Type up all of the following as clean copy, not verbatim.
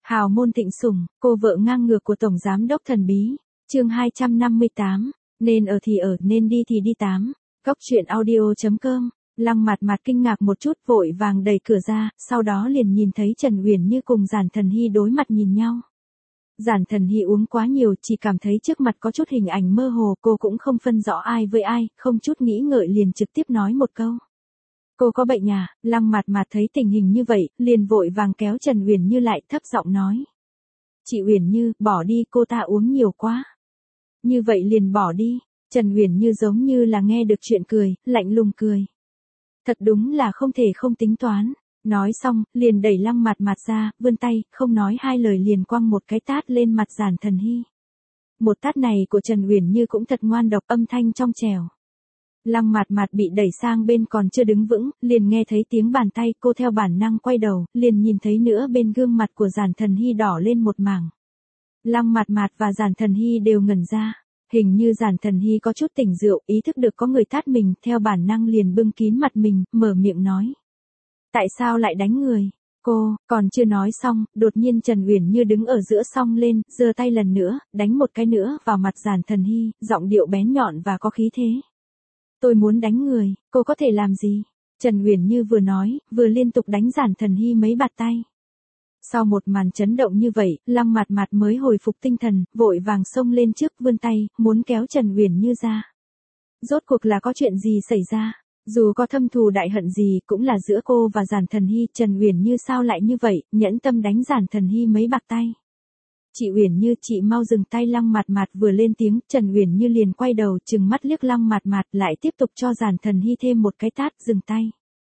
Hào môn thịnh sủng, cô vợ ngang ngược của Tổng Giám đốc thần bí. Chương 258, nên ở thì ở, nên đi thì đi tám. Góc truyện audio.com. Lăng Mạt Mạt kinh ngạc một chút, vội vàng đẩy cửa ra, sau đó liền nhìn thấy Trần Uyển Như cùng Giản Thần Hy đối mặt nhìn nhau. Giản Thần Hy uống quá nhiều, chỉ cảm thấy trước mặt có chút hình ảnh mơ hồ, cô cũng không phân rõ ai với ai, không chút nghĩ ngợi liền trực tiếp nói một câu. Cô có bệnh à? Lăng Mạt Mạt thấy tình hình như vậy, liền vội vàng kéo Trần Uyển Như lại, thấp giọng nói. Chị Uyển Như, bỏ đi, cô ta uống nhiều quá. Như vậy liền bỏ đi. Trần Uyển Như giống như là nghe được chuyện cười, lạnh lùng cười. Thật đúng là không thể không tính toán. Nói xong, liền đẩy Lăng Mạt Mạt ra, vươn tay, không nói hai lời liền quăng một cái tát lên mặt Giản Thần Hy. Một tát này của Trần Uyển Như cũng thật ngoan độc, âm thanh trong trẻo. Lăng Mạt Mạt bị đẩy sang bên còn chưa đứng vững, liền nghe thấy tiếng bàn tay, cô theo bản năng quay đầu, liền nhìn thấy nữa bên gương mặt của Giản Thần Hy đỏ lên một mảng. Lăng Mạt Mạt và Giản Thần Hy đều ngẩn ra, hình như Giản Thần Hy có chút tỉnh rượu, ý thức được có người tát mình, theo bản năng liền bưng kín mặt mình, mở miệng nói. Tại sao lại đánh người? Cô, còn chưa nói xong, đột nhiên Trần Uyển Như đứng ở giữa song lên, giơ tay lần nữa, đánh một cái nữa vào mặt Giản Thần Hy, giọng điệu bén nhọn và có khí thế. Tôi muốn đánh người, cô có thể làm gì? Trần Uyển Như vừa nói, vừa liên tục đánh Giản Thần Hy mấy bạt tay. Sau một màn chấn động như vậy, Lăng Mạt Mạt mới hồi phục tinh thần, vội vàng xông lên trước vươn tay, muốn kéo Trần Uyển Như ra. Rốt cuộc là có chuyện gì xảy ra? Dù có thâm thù đại hận gì, cũng là giữa cô và Giản Thần Hy, Trần Uyển Như sao lại như vậy, nhẫn tâm đánh Giản Thần Hy mấy bạt tay. Chị Uyển Như, chị mau dừng tay. Lăng Mạt Mạt vừa lên tiếng, Trần Uyển Như liền quay đầu, trừng mắt liếc Lăng Mạt Mạt, lại tiếp tục cho Giản Thần Hy thêm một cái tát, dừng tay.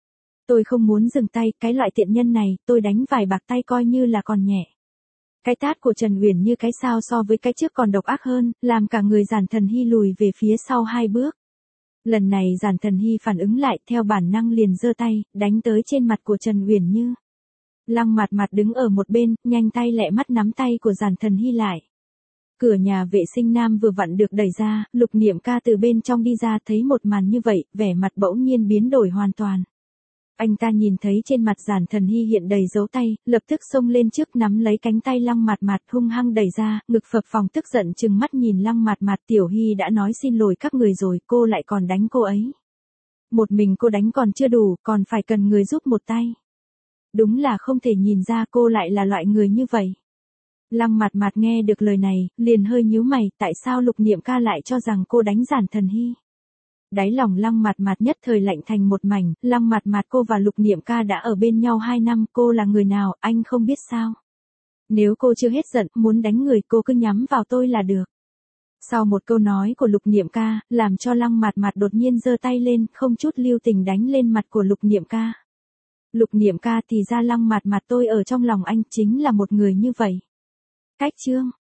Tôi không muốn dừng tay, cái loại tiện nhân này, tôi đánh vài bạt tay coi như là còn nhẹ. Cái tát của Trần Uyển Như cái sao so với cái trước còn độc ác hơn, làm cả người Giản Thần Hy lùi về phía sau 2 bước. Lần này Giản Thần Hy phản ứng lại, theo bản năng liền giơ tay, đánh tới trên mặt của Trần Uyển Như. Lăng Mạt Mạt đứng ở một bên, nhanh tay lẹ mắt nắm tay của Giản Thần Hy lại. Cửa nhà vệ sinh nam vừa vặn được đẩy ra, Lục Niệm Ca từ bên trong đi ra, thấy một màn như vậy, vẻ mặt bỗng nhiên biến đổi hoàn toàn. Anh ta nhìn thấy trên mặt Giản Thần Hy hiện đầy dấu tay, lập tức xông lên trước nắm lấy cánh tay Lăng Mạt Mạt hung hăng đẩy ra, ngực phập phồng tức giận trừng mắt nhìn Lăng Mạt Mạt. Tiểu Hy đã nói xin lỗi các người rồi, cô lại còn đánh cô ấy. Một mình cô đánh còn chưa đủ, còn phải cần người giúp một tay. Đúng là không thể nhìn ra cô lại là loại người như vậy. Lăng Mạt Mạt nghe được lời này, liền hơi nhíu mày, tại sao Lục Niệm Ca lại cho rằng cô đánh Giản Thần Hy? Đáy lòng Lăng Mạt Mạt nhất thời lạnh thành một mảnh, Lăng Mạt Mạt, cô và Lục Niệm Ca đã ở bên nhau 2 năm, cô là người nào, anh không biết sao? Nếu cô chưa hết giận, muốn đánh người, cô cứ nhắm vào tôi là được. Sau một câu nói của Lục Niệm Ca, làm cho Lăng Mạt Mạt đột nhiên giơ tay lên, không chút lưu tình đánh lên mặt của Lục Niệm Ca. Lục Niệm Ca, thì ra Lăng Mạt Mạt, tôi ở trong lòng anh chính là một người như vậy. Cách chương